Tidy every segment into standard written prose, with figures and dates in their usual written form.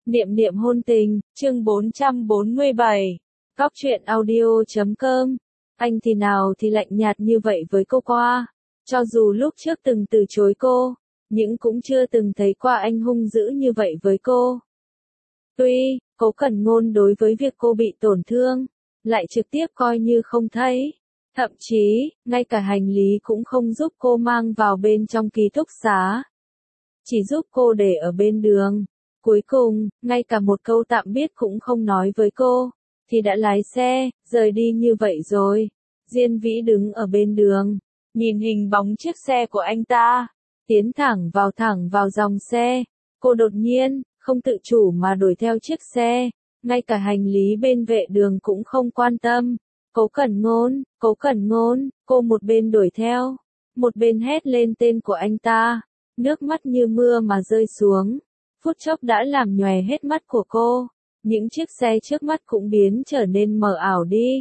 Niệm niệm hôn tình, chương 447. Góc truyện audio.com. Anh thì nào thì lạnh nhạt như vậy với cô qua. Cho dù lúc trước từng từ chối cô, nhưng cũng chưa từng thấy qua anh hung dữ như vậy với cô. Tuy, Cố Cẩn Ngôn đối với việc cô bị tổn thương, lại trực tiếp coi như không thấy. Thậm chí, ngay cả hành lý cũng không giúp cô mang vào bên trong ký túc xá. Chỉ giúp cô để ở bên đường. Cuối cùng, ngay cả một câu tạm biệt cũng không nói với cô, thì đã lái xe, rời đi như vậy rồi. Diên Vĩ đứng ở bên đường, nhìn hình bóng chiếc xe của anh ta, tiến thẳng vào dòng xe. Cô đột nhiên, không tự chủ mà đuổi theo chiếc xe, ngay cả hành lý bên vệ đường cũng không quan tâm. Cố Cẩn Ngôn, cô một bên đuổi theo, một bên hét lên tên của anh ta, nước mắt như mưa mà rơi xuống. Phút chốc đã làm nhòe hết mắt của cô, những chiếc xe trước mắt cũng biến trở nên mờ ảo đi.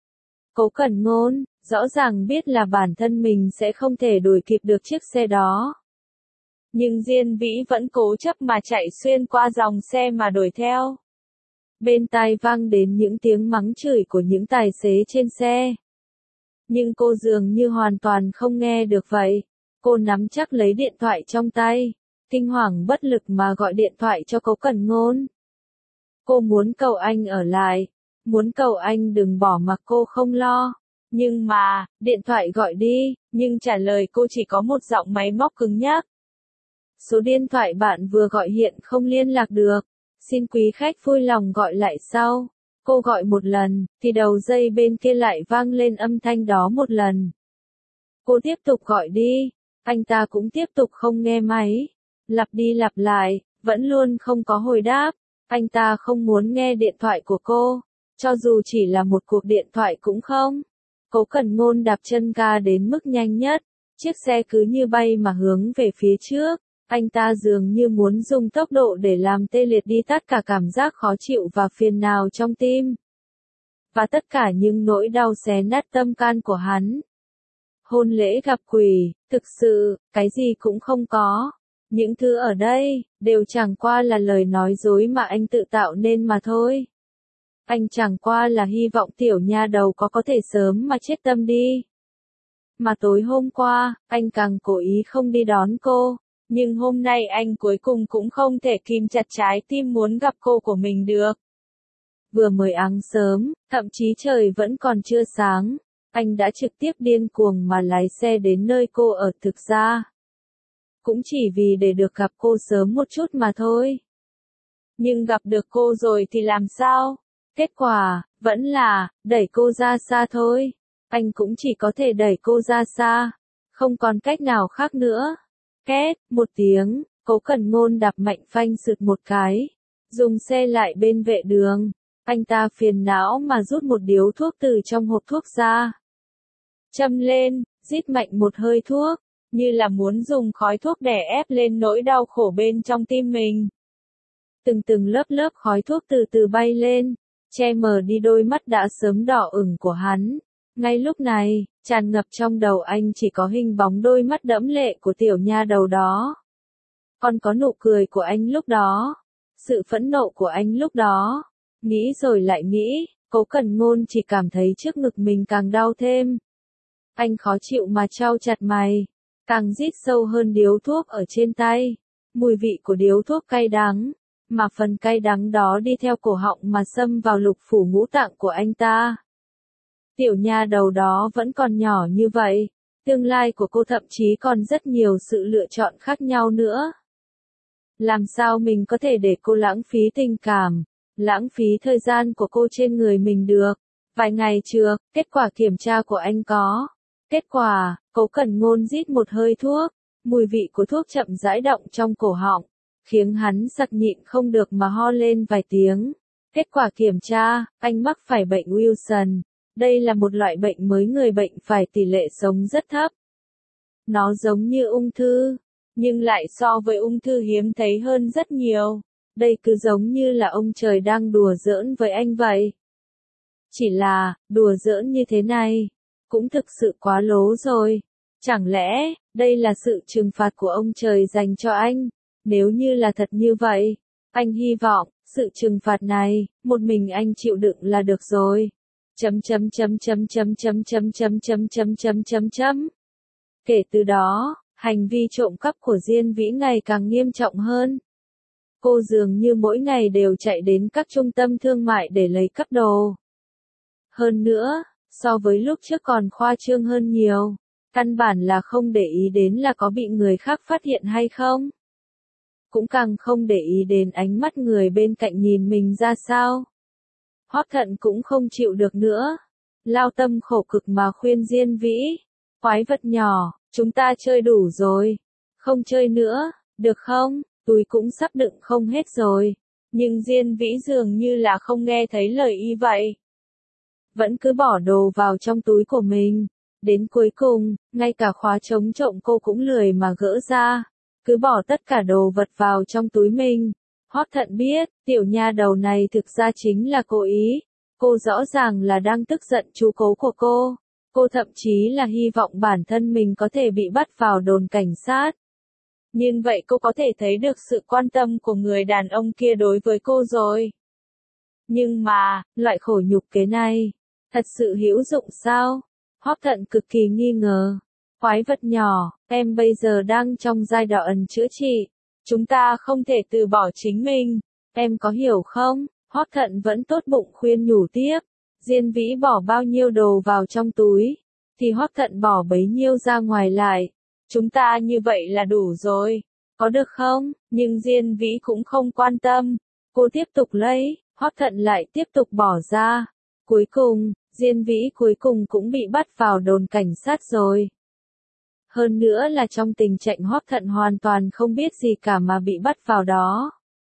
Cố Cẩn Ngôn, rõ ràng biết là bản thân mình sẽ không thể đuổi kịp được chiếc xe đó. Nhưng Diên Vĩ vẫn cố chấp mà chạy xuyên qua dòng xe mà đuổi theo. Bên tai vang đến những tiếng mắng chửi của những tài xế trên xe. Nhưng cô dường như hoàn toàn không nghe được vậy. Cô nắm chắc lấy điện thoại trong tay, kinh hoàng bất lực mà gọi điện thoại cho Cố Cẩn Ngôn. Cô muốn cầu anh ở lại, muốn cầu anh đừng bỏ mặc cô không lo. Nhưng mà, điện thoại gọi đi, nhưng trả lời cô chỉ có một giọng máy móc cứng nhắc. Số điện thoại bạn vừa gọi hiện không liên lạc được, xin quý khách vui lòng gọi lại sau. Cô gọi một lần, thì đầu dây bên kia lại vang lên âm thanh đó một lần. Cô tiếp tục gọi đi, anh ta cũng tiếp tục không nghe máy. Lặp đi lặp lại, vẫn luôn không có hồi đáp. Anh ta không muốn nghe điện thoại của cô, cho dù chỉ là một cuộc điện thoại cũng không. Cố Cẩn Ngôn đạp chân ga đến mức nhanh nhất, chiếc xe cứ như bay mà hướng về phía trước. Anh ta dường như muốn dùng tốc độ để làm tê liệt đi tất cả cảm giác khó chịu và phiền não trong tim. Và tất cả những nỗi đau xé nát tâm can của hắn. Hôn lễ gặp quỷ, thực sự, cái gì cũng không có. Những thứ ở đây, đều chẳng qua là lời nói dối mà anh tự tạo nên mà thôi. Anh chẳng qua là hy vọng tiểu nha đầu có thể sớm mà chết tâm đi. Mà tối hôm qua, anh càng cố ý không đi đón cô. Nhưng hôm nay anh cuối cùng cũng không thể kìm chặt trái tim muốn gặp cô của mình được. Vừa mới áng sớm, thậm chí trời vẫn còn chưa sáng, anh đã trực tiếp điên cuồng mà lái xe đến nơi cô ở thực ra. Cũng chỉ vì để được gặp cô sớm một chút mà thôi. Nhưng gặp được cô rồi thì làm sao? Kết quả, vẫn là, đẩy cô ra xa thôi. Anh cũng chỉ có thể đẩy cô ra xa. Không còn cách nào khác nữa. Két, một tiếng, Cố Cẩn Ngôn đạp mạnh phanh sượt một cái. Dùng xe lại bên vệ đường. Anh ta phiền não mà rút một điếu thuốc từ trong hộp thuốc ra. Châm lên, rít mạnh một hơi thuốc. Như là muốn dùng khói thuốc đè ép lên nỗi đau khổ bên trong tim mình. Từng lớp khói thuốc từ từ bay lên, che mờ đi đôi mắt đã sớm đỏ ửng của hắn. Ngay lúc này, tràn ngập trong đầu anh chỉ có hình bóng đôi mắt đẫm lệ của tiểu nha đầu đó. Còn có nụ cười của anh lúc đó, sự phẫn nộ của anh lúc đó. Nghĩ rồi lại nghĩ, Cố Cẩn Ngôn chỉ cảm thấy trước ngực mình càng đau thêm. Anh khó chịu mà trao chặt mày, càng rít sâu hơn điếu thuốc ở trên tay. Mùi vị của điếu thuốc cay đắng, mà phần cay đắng đó đi theo cổ họng mà xâm vào lục phủ ngũ tạng của anh ta. Tiểu nha đầu đó vẫn còn nhỏ như vậy, tương lai của cô thậm chí còn rất nhiều sự lựa chọn khác nhau nữa. Làm sao mình có thể để cô lãng phí tình cảm, lãng phí thời gian của cô trên người mình được? Vài ngày trước, kết quả kiểm tra của anh có. Kết quả, Cố Cẩn Ngôn rít một hơi thuốc, mùi vị của thuốc chậm rãi động trong cổ họng, khiến hắn sặc nhịn không được mà ho lên vài tiếng. Kết quả kiểm tra, anh mắc phải bệnh Wilson. Đây là một loại bệnh mới người bệnh phải tỷ lệ sống rất thấp. Nó giống như ung thư, nhưng lại so với ung thư hiếm thấy hơn rất nhiều. Đây cứ giống như là ông trời đang đùa giỡn với anh vậy. Chỉ là, đùa giỡn như thế này, cũng thực sự quá lố rồi. Chẳng lẽ, đây là sự trừng phạt của ông trời dành cho anh? Nếu như là thật như vậy, Anh hy vọng, sự trừng phạt này, một mình anh chịu đựng là được rồi. Chấm chấm chấm chấm chấm chấm chấm chấm chấm chấm chấm chấm chấm. Kể từ đó, hành vi trộm cắp của Diên Vĩ ngày càng nghiêm trọng hơn. Cô dường như mỗi ngày đều chạy đến các trung tâm thương mại để lấy cắp đồ. Hơn nữa, so với lúc trước còn khoa trương hơn nhiều, căn bản là không để ý đến là có bị người khác phát hiện hay không. Cũng càng không để ý đến ánh mắt người bên cạnh nhìn mình ra sao. Hoắc Thận cũng không chịu được nữa. Lao tâm khổ cực mà khuyên Diên Vĩ. Quái vật nhỏ, chúng ta chơi đủ rồi. Không chơi nữa, được không? Túi cũng sắp đựng không hết rồi. Nhưng Diên Vĩ dường như là không nghe thấy lời y vậy. Vẫn cứ bỏ đồ vào trong túi của mình. Đến cuối cùng, ngay cả khóa chống trộm cô cũng lười mà gỡ ra. Cứ bỏ tất cả đồ vật vào trong túi mình. Hoắc Thận biết, tiểu nha đầu này thực ra chính là cố ý. Cô rõ ràng là đang tức giận chú cố của cô. Cô thậm chí là hy vọng bản thân mình có thể bị bắt vào đồn cảnh sát. Nhưng vậy cô có thể thấy được sự quan tâm của người đàn ông kia đối với cô rồi. Nhưng mà, loại khổ nhục kế này, thật sự hữu dụng sao? Hoắc Thận cực kỳ nghi ngờ. Quái vật nhỏ, em bây giờ đang trong giai đoạn chữa trị. Chúng ta không thể từ bỏ chính mình. Em có hiểu không? Hoắc Thận vẫn tốt bụng khuyên nhủ tiếp. Diên Vĩ bỏ bao nhiêu đồ vào trong túi, thì Hoắc Thận bỏ bấy nhiêu ra ngoài lại. Chúng ta như vậy là đủ rồi. Có được không? Nhưng Diên Vĩ cũng không quan tâm. Cô tiếp tục lấy, Hoắc Thận lại tiếp tục bỏ ra. Cuối cùng, Diên Vĩ cuối cùng cũng bị bắt vào đồn cảnh sát rồi. Hơn nữa là trong tình trạng Hoắc Thận hoàn toàn không biết gì cả mà bị bắt vào đó.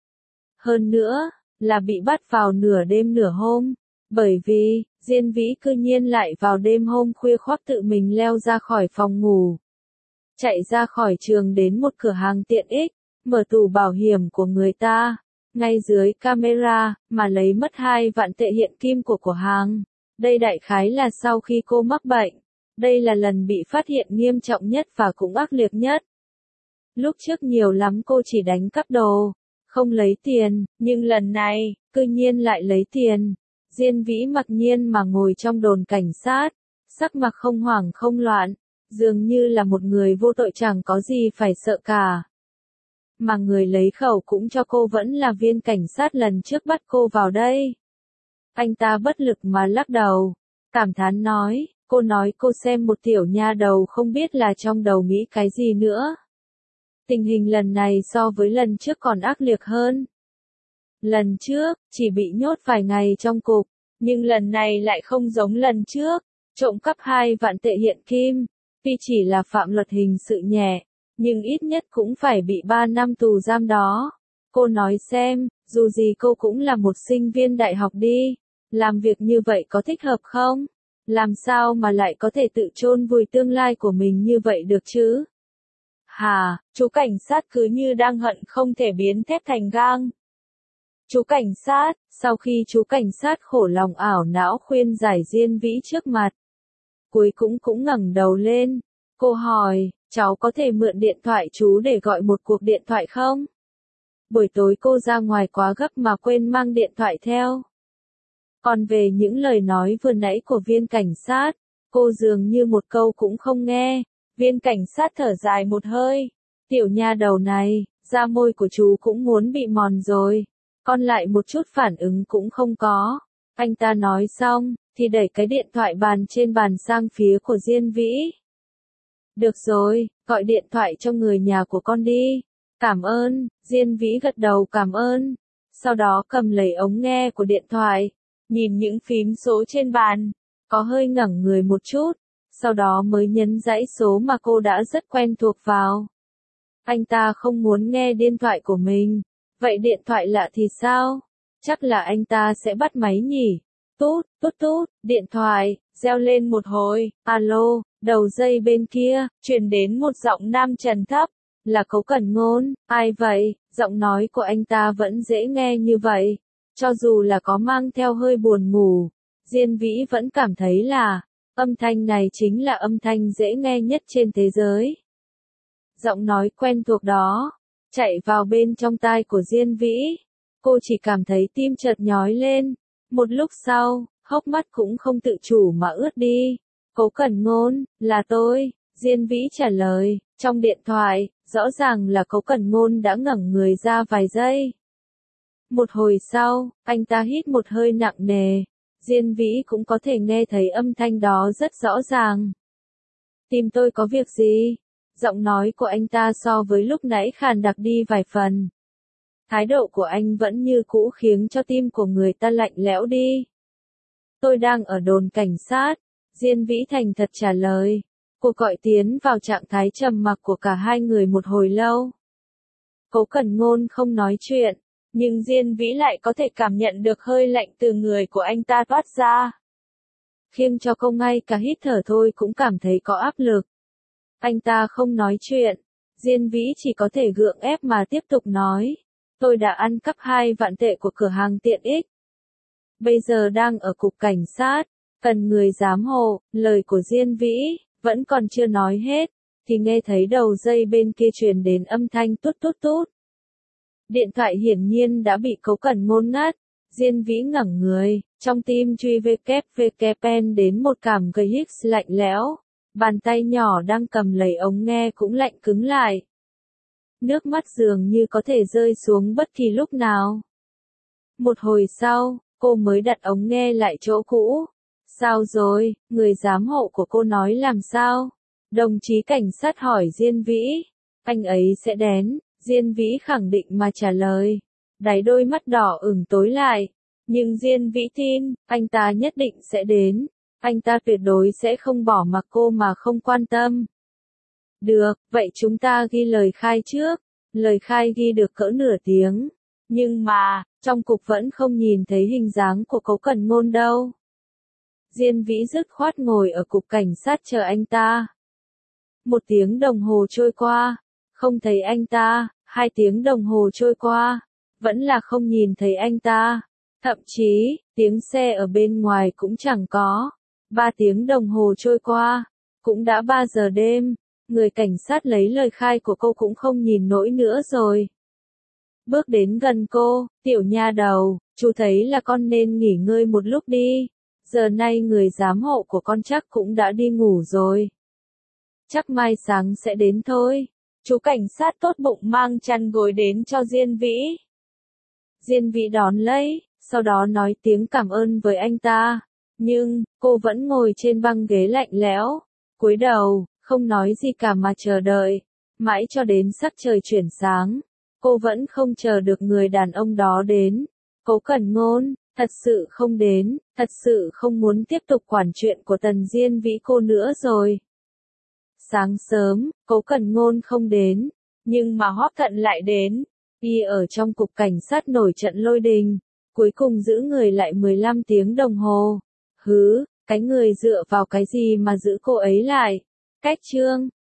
Hơn nữa, là bị bắt vào nửa đêm nửa hôm. Bởi vì, Diên Vĩ cư nhiên lại vào đêm hôm khuya khoác tự mình leo ra khỏi phòng ngủ. Chạy ra khỏi trường đến một cửa hàng tiện ích, mở tủ bảo hiểm của người ta, ngay dưới camera, mà lấy mất 2 vạn tệ hiện kim của cửa hàng. Đây đại khái là sau khi cô mắc bệnh. Đây là lần bị phát hiện nghiêm trọng nhất và cũng ác liệt nhất. Lúc trước nhiều lắm cô chỉ đánh cắp đồ, không lấy tiền, nhưng lần này, cư nhiên lại lấy tiền. Diên Vĩ mặc nhiên mà ngồi trong đồn cảnh sát, sắc mặt không hoảng không loạn, dường như là một người vô tội chẳng có gì phải sợ cả. Mà người lấy khẩu cũng cho cô vẫn là viên cảnh sát lần trước bắt cô vào đây. Anh ta bất lực mà lắc đầu, cảm thán nói, cô nói cô xem một tiểu nha đầu không biết là trong đầu nghĩ cái gì nữa. Tình hình lần này so với lần trước còn ác liệt hơn. Lần trước, chỉ bị nhốt vài ngày trong cục, nhưng lần này lại không giống lần trước, trộm cắp 2 vạn tệ hiện kim, tuy chỉ là phạm luật hình sự nhẹ, nhưng ít nhất cũng phải bị 3 năm tù giam đó. Cô nói xem, dù gì cô cũng là một sinh viên đại học đi, làm việc như vậy có thích hợp không? Làm sao mà lại có thể tự chôn vùi tương lai của mình như vậy được chứ? Hà, chú cảnh sát cứ như đang hận không thể biến thép thành gang. Chú cảnh sát, sau khi chú cảnh sát khổ lòng ảo não khuyên giải Diên Vĩ trước mặt, cuối cũng ngẩng đầu lên. Cô hỏi, cháu có thể mượn điện thoại chú để gọi một cuộc điện thoại không? Buổi tối cô ra ngoài quá gấp mà quên mang điện thoại theo. Còn về những lời nói vừa nãy của viên cảnh sát, cô dường như một câu cũng không nghe. Viên cảnh sát thở dài một hơi. Tiểu nha đầu này, da môi của chú cũng muốn bị mòn rồi. Còn lại một chút phản ứng cũng không có. Anh ta nói xong, thì đẩy cái điện thoại bàn trên bàn sang phía của Diên Vĩ. Được rồi, gọi điện thoại cho người nhà của con đi. Cảm ơn, Diên Vĩ gật đầu cảm ơn. Sau đó cầm lấy ống nghe của điện thoại, nhìn những phím số trên bàn, có hơi ngẩng người một chút, sau đó mới nhấn dãy số mà cô đã rất quen thuộc vào. Anh ta không muốn nghe điện thoại của mình. Vậy điện thoại lạ thì sao? Chắc là anh ta sẽ bắt máy nhỉ? Tút, tút tút, điện thoại, reo lên một hồi, alo, đầu dây bên kia, truyền đến một giọng nam trầm thấp, là Cố Cẩn Ngôn, ai vậy? Giọng nói của anh ta vẫn dễ nghe như vậy, cho dù là có mang theo hơi buồn ngủ, Diên Vĩ vẫn cảm thấy là, âm thanh này chính là âm thanh dễ nghe nhất trên thế giới. Giọng nói quen thuộc đó chạy vào bên trong tai của Diên Vĩ. Cô chỉ cảm thấy tim chợt nhói lên. Một lúc sau, hốc mắt cũng không tự chủ mà ướt đi. Cố Cẩn Ngôn, là tôi, Diên Vĩ trả lời. Trong điện thoại, rõ ràng là Cố Cẩn Ngôn đã ngẩng người ra vài giây. Một hồi sau, anh ta hít một hơi nặng nề. Diên Vĩ cũng có thể nghe thấy âm thanh đó rất rõ ràng. Tìm tôi có việc gì? Giọng nói của anh ta so với lúc nãy khàn đặc đi vài phần. Thái độ của anh vẫn như cũ khiến cho tim của người ta lạnh lẽo đi. Tôi đang ở đồn cảnh sát, Diên Vĩ thành thật trả lời. Cuộc gọi tiến vào trạng thái trầm mặc của cả hai người một hồi lâu. Cố Cẩn Ngôn không nói chuyện, nhưng Diên Vĩ lại có thể cảm nhận được hơi lạnh từ người của anh ta toát ra. Khiêng cho cô ngay cả hít thở thôi cũng cảm thấy có áp lực. Anh ta không nói chuyện, Diên Vĩ chỉ có thể gượng ép mà tiếp tục nói. Tôi đã ăn cắp 2 vạn tệ của cửa hàng tiện ích. Bây giờ đang ở cục cảnh sát, cần người giám hộ. Lời của Diên Vĩ vẫn còn chưa nói hết, thì nghe thấy đầu dây bên kia truyền đến âm thanh tút tút tút. Điện thoại hiển nhiên đã bị Cố Cẩn Ngôn ngắt. Diên Vĩ ngẩng người, trong tim truy pen đến một cảm gây hít lạnh lẽo. Bàn tay nhỏ đang cầm lấy ống nghe cũng lạnh cứng lại. Nước mắt dường như có thể rơi xuống bất kỳ lúc nào. Một hồi sau, cô mới đặt ống nghe lại chỗ cũ. Sao rồi, người giám hộ của cô nói làm sao? Đồng chí cảnh sát hỏi Diên Vĩ. Anh ấy sẽ đến, Diên Vĩ khẳng định mà trả lời. Đáy đôi mắt đỏ ửng tối lại. Nhưng Diên Vĩ tin, anh ta nhất định sẽ đến. Anh ta tuyệt đối sẽ không bỏ mặc cô mà không quan tâm. Được, vậy chúng ta ghi lời khai trước. Lời khai ghi được cỡ nửa tiếng. Nhưng mà, trong cục vẫn không nhìn thấy hình dáng của Cố Cẩn Ngôn đâu. Diên Vĩ dứt khoát ngồi ở cục cảnh sát chờ anh ta. 1 tiếng đồng hồ trôi qua, không thấy anh ta. 2 tiếng đồng hồ trôi qua, vẫn là không nhìn thấy anh ta. Thậm chí, tiếng xe ở bên ngoài cũng chẳng có. 3 tiếng đồng hồ trôi qua, cũng đã 3 giờ đêm. Người cảnh sát lấy lời khai của cô cũng không nhìn nổi nữa rồi. Bước đến gần cô, tiểu nha đầu, chú thấy là con nên nghỉ ngơi một lúc đi. Giờ nay người giám hộ của con chắc cũng đã đi ngủ rồi. Chắc mai sáng sẽ đến thôi. Chú cảnh sát tốt bụng mang chăn gối đến cho Diên Vĩ. Diên Vĩ đón lấy, sau đó nói tiếng cảm ơn với anh ta. Nhưng, cô vẫn ngồi trên băng ghế lạnh lẽo, cúi đầu, không nói gì cả mà chờ đợi. Mãi cho đến sắc trời chuyển sáng, cô vẫn không chờ được người đàn ông đó đến. Cố Cẩn Ngôn, thật sự không đến, thật sự không muốn tiếp tục quản chuyện của Tần Diên Vĩ cô nữa rồi. Sáng sớm, Cố Cẩn Ngôn không đến, nhưng mà Hoắc Thận lại đến. Y ở trong cục cảnh sát nổi trận lôi đình, cuối cùng giữ người lại 15 tiếng đồng hồ. Hứ, cái người dựa vào cái gì mà giữ cô ấy lại? Cách chương